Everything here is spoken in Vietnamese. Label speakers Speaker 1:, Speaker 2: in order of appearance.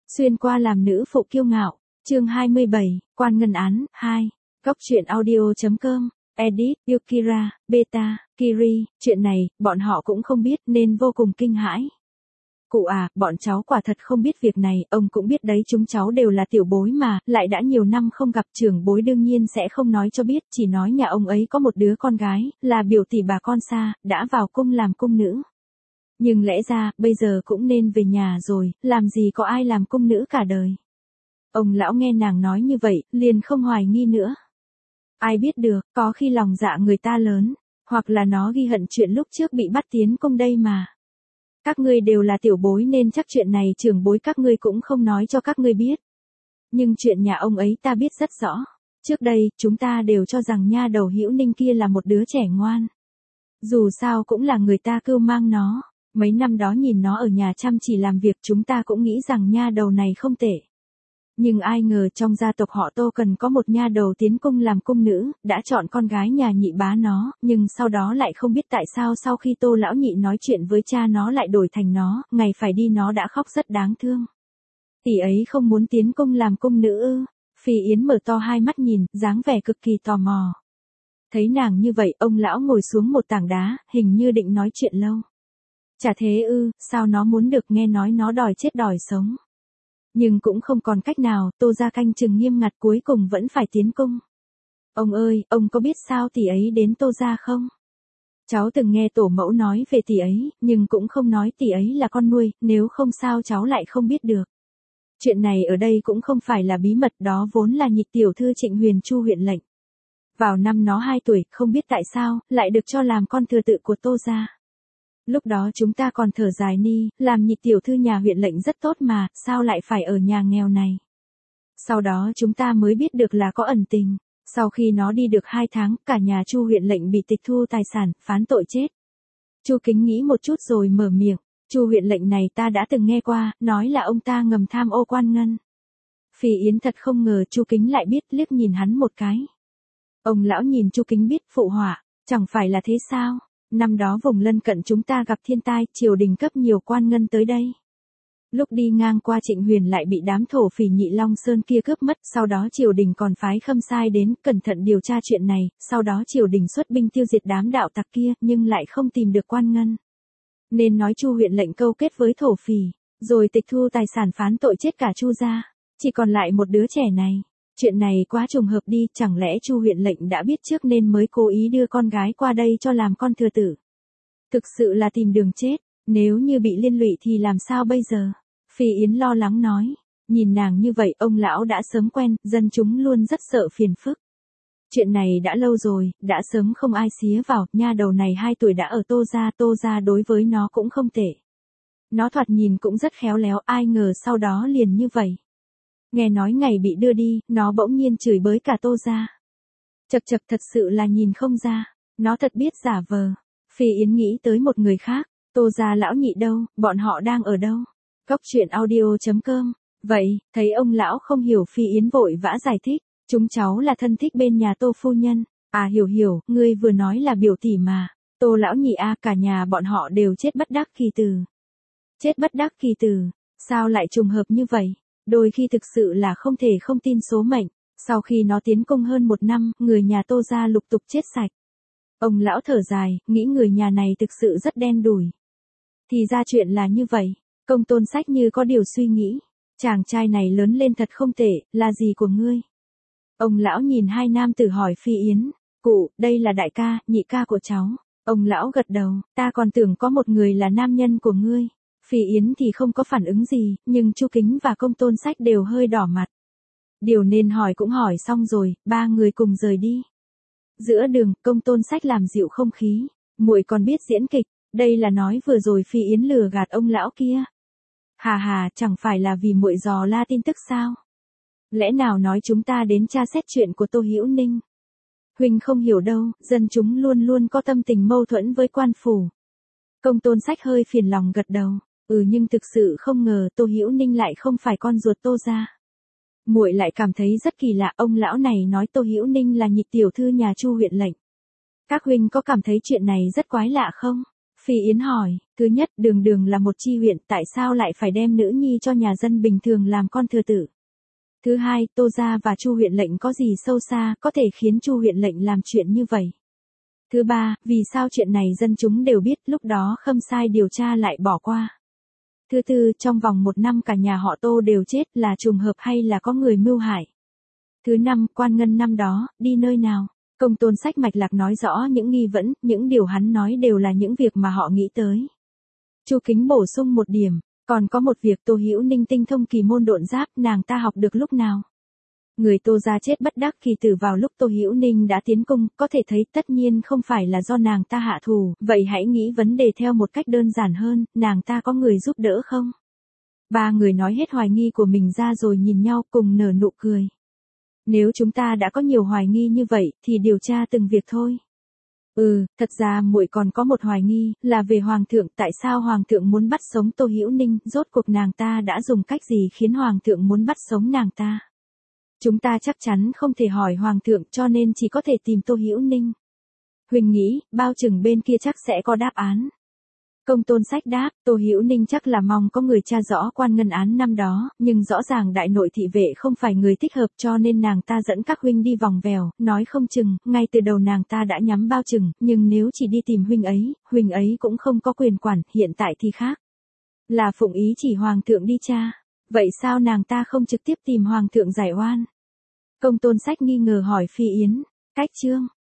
Speaker 1: Xuyên qua làm nữ phụ kiêu ngạo, chương 27, Quan Ngân Án, 2. Góc truyện audio.com, edit, Yukira, Beta, Kiri, chuyện này, bọn họ cũng không biết nên vô cùng kinh hãi. Cụ à, bọn cháu quả thật không biết việc này, ông cũng biết đấy, chúng cháu đều là tiểu bối mà, lại đã nhiều năm không gặp, trưởng bối đương nhiên sẽ không nói cho biết, chỉ nói nhà ông ấy có một đứa con gái, là biểu tỷ bà con xa, đã vào cung làm cung nữ. Nhưng lẽ ra, bây giờ cũng nên về nhà rồi, làm gì có ai làm cung nữ cả đời. Ông lão nghe nàng nói như vậy, liền không hoài nghi nữa. Ai biết được, có khi lòng dạ người ta lớn, hoặc là nó ghi hận chuyện lúc trước bị bắt tiến cung đây mà. Các ngươi đều là tiểu bối nên chắc chuyện này trưởng bối các ngươi cũng không nói cho các ngươi biết. Nhưng chuyện nhà ông ấy ta biết rất rõ. Trước đây, chúng ta đều cho rằng nha đầu Hữu Ninh kia là một đứa trẻ ngoan. Dù sao cũng là người ta cưu mang nó. Mấy năm đó nhìn nó ở nhà chăm chỉ làm việc, chúng ta cũng nghĩ rằng nha đầu này không tệ. Nhưng ai ngờ trong gia tộc họ Tô cần có một nha đầu tiến cung làm cung nữ, đã chọn con gái nhà nhị bá nó, nhưng sau đó lại không biết tại sao sau khi Tô lão nhị nói chuyện với cha nó lại đổi thành nó, ngày phải đi nó đã khóc rất đáng thương. Tỷ ấy không muốn tiến cung làm cung nữ ư? Phi Yến mở to hai mắt nhìn, dáng vẻ cực kỳ tò mò. Thấy nàng như vậy, ông lão ngồi xuống một tảng đá, hình như định nói chuyện lâu. Chả thế ư, sao nó muốn được, nghe nói nó đòi chết đòi sống. Nhưng cũng không còn cách nào, Tô gia canh chừng nghiêm ngặt cuối cùng vẫn phải tiến cung. Ông ơi, ông có biết sao tỷ ấy đến Tô gia không? Cháu từng nghe tổ mẫu nói về tỷ ấy, nhưng cũng không nói tỷ ấy là con nuôi, nếu không sao cháu lại không biết được. Chuyện này ở đây cũng không phải là bí mật, đó vốn là nhị tiểu thư Trịnh Huyền Chu huyện lệnh. Vào năm nó 2 tuổi, không biết tại sao, lại được cho làm con thừa tự của Tô gia. Lúc đó chúng ta còn thở dài ni, làm nhị tiểu thư nhà huyện lệnh rất tốt mà, sao lại phải ở nhà nghèo này. Sau đó chúng ta mới biết được là có ẩn tình. Sau khi nó đi được 2 tháng, cả nhà Chu huyện lệnh bị tịch thu tài sản, phán tội chết. Chu Kính nghĩ một chút rồi mở miệng, Chu huyện lệnh này ta đã từng nghe qua, nói là ông ta ngầm tham ô quan ngân. Phi Yến thật không ngờ Chu Kính lại biết, liếc nhìn hắn một cái. Ông lão nhìn Chu Kính biết, phụ họa, chẳng phải là thế sao? Năm đó vùng lân cận chúng ta gặp thiên tai, triều đình cấp nhiều quan ngân tới đây. Lúc đi ngang qua Trịnh Huyền lại bị đám thổ phỉ Nhị Long Sơn kia cướp mất, sau đó triều đình còn phái Khâm Sai đến, cẩn thận điều tra chuyện này, sau đó triều đình xuất binh tiêu diệt đám đạo tặc kia, nhưng lại không tìm được quan ngân. Nên nói Chu huyện lệnh câu kết với thổ phỉ, rồi tịch thu tài sản phán tội chết cả Chu gia, chỉ còn lại một đứa trẻ này. Chuyện này quá trùng hợp đi, chẳng lẽ Chu huyện lệnh đã biết trước nên mới cố ý đưa con gái qua đây cho làm con thừa tử. Thực sự là tìm đường chết, nếu như bị liên lụy thì làm sao bây giờ? Phi Yến lo lắng nói, nhìn nàng như vậy ông lão đã sớm quen, dân chúng luôn rất sợ phiền phức. Chuyện này đã lâu rồi, đã sớm không ai xía vào, nha đầu này 2 tuổi đã ở Tô gia đối với nó cũng không tệ. Nó thoạt nhìn cũng rất khéo léo, ai ngờ sau đó liền như vậy. Nghe nói ngày bị đưa đi, nó bỗng nhiên chửi bới cả Tô gia. Chật chật, thật sự là nhìn không ra, nó thật biết giả vờ. Phi Yến nghĩ tới một người khác, Tô gia lão nhị đâu, bọn họ đang ở đâu? Góc truyện audio.com. Vậy, thấy ông lão không hiểu, Phi Yến vội vã giải thích, chúng cháu là thân thích bên nhà Tô phu nhân. À hiểu, ngươi vừa nói là biểu tỷ mà. Tô lão nhị a, cả nhà bọn họ đều chết bất đắc kỳ tử. Chết bất đắc kỳ tử, sao lại trùng hợp như vậy? Đôi khi thực sự là không thể không tin số mệnh. Sau khi nó tiến cung hơn 1 năm, người nhà Tô gia lục tục chết sạch. Ông lão thở dài, nghĩ người nhà này thực sự rất đen đủi. Thì ra chuyện là như vậy. Công Tôn Sách như có điều suy nghĩ. Chàng trai này lớn lên thật không tệ, là gì của ngươi? Ông lão nhìn 2 nam tử hỏi Phi Yến, cụ, đây là đại ca, nhị ca của cháu. Ông lão gật đầu, ta còn tưởng có một người là nam nhân của ngươi. Phi Yến thì không có phản ứng gì, nhưng Chu Kính và Công Tôn Sách đều hơi đỏ mặt. Điều nên hỏi cũng hỏi xong rồi, 3 người cùng rời đi. Giữa đường, Công Tôn Sách làm dịu không khí, muội còn biết diễn kịch, đây là nói vừa rồi Phi Yến lừa gạt ông lão kia. Hà, chẳng phải là vì muội dò la tin tức sao? Lẽ nào nói chúng ta đến tra xét chuyện của Tô Hữu Ninh? Huynh không hiểu đâu, dân chúng luôn luôn có tâm tình mâu thuẫn với quan phủ. Công Tôn Sách hơi phiền lòng gật đầu, nhưng thực sự không ngờ Tô Hữu Ninh lại không phải con ruột Tô gia. Muội lại cảm thấy rất kỳ lạ, ông lão này nói Tô Hữu Ninh là nhị tiểu thư nhà Chu huyện lệnh. Các huynh có cảm thấy chuyện này rất quái lạ không? Phi Yến hỏi, thứ nhất, Đường Đường là một chi huyện, tại sao lại phải đem nữ nhi cho nhà dân bình thường làm con thừa tử? Thứ hai, Tô gia và Chu huyện lệnh có gì sâu xa, có thể khiến Chu huyện lệnh làm chuyện như vậy? Thứ ba, vì sao chuyện này dân chúng đều biết, lúc đó Khâm Sai điều tra lại bỏ qua? Thứ tư, trong vòng 1 năm cả nhà họ Tô đều chết, là trùng hợp hay là có người mưu hại? Thứ năm, Quan Ngân năm đó, đi nơi nào? Công Tôn Sách mạch lạc nói rõ những nghi vấn, những điều hắn nói đều là những việc mà họ nghĩ tới. Chu Kính bổ sung một điểm, còn có một việc, Tô Hữu Ninh tinh thông kỳ môn độn giáp, nàng ta học được lúc nào? Người Tô gia chết bất đắc kỳ tử vào lúc Tô Hữu Ninh đã tiến cung, có thể thấy tất nhiên không phải là do nàng ta hạ thủ, vậy hãy nghĩ vấn đề theo một cách đơn giản hơn, nàng ta có người giúp đỡ không? 3 người nói hết hoài nghi của mình ra rồi nhìn nhau cùng nở nụ cười. Nếu chúng ta đã có nhiều hoài nghi như vậy, thì điều tra từng việc thôi. Thật ra muội còn có một hoài nghi, là về Hoàng thượng, tại sao Hoàng thượng muốn bắt sống Tô Hữu Ninh, rốt cuộc nàng ta đã dùng cách gì khiến Hoàng thượng muốn bắt sống nàng ta? Chúng ta chắc chắn không thể hỏi Hoàng thượng, cho nên chỉ có thể tìm Tô Hữu Ninh. Huỳnh nghĩ, bao chừng bên kia chắc sẽ có đáp án. Công Tôn Sách đáp, Tô Hữu Ninh chắc là mong có người tra rõ Quan Ngân án năm đó, nhưng rõ ràng đại nội thị vệ không phải người thích hợp, cho nên nàng ta dẫn các huynh đi vòng vèo, nói không chừng, ngay từ đầu nàng ta đã nhắm bao chừng, nhưng nếu chỉ đi tìm huynh ấy cũng không có quyền quản, hiện tại thì khác. Là phụng ý chỉ Hoàng thượng đi tra. Vậy sao nàng ta không trực tiếp tìm Hoàng thượng giải oan? Công Tôn Sách nghi ngờ hỏi Phi Yến. Cách chương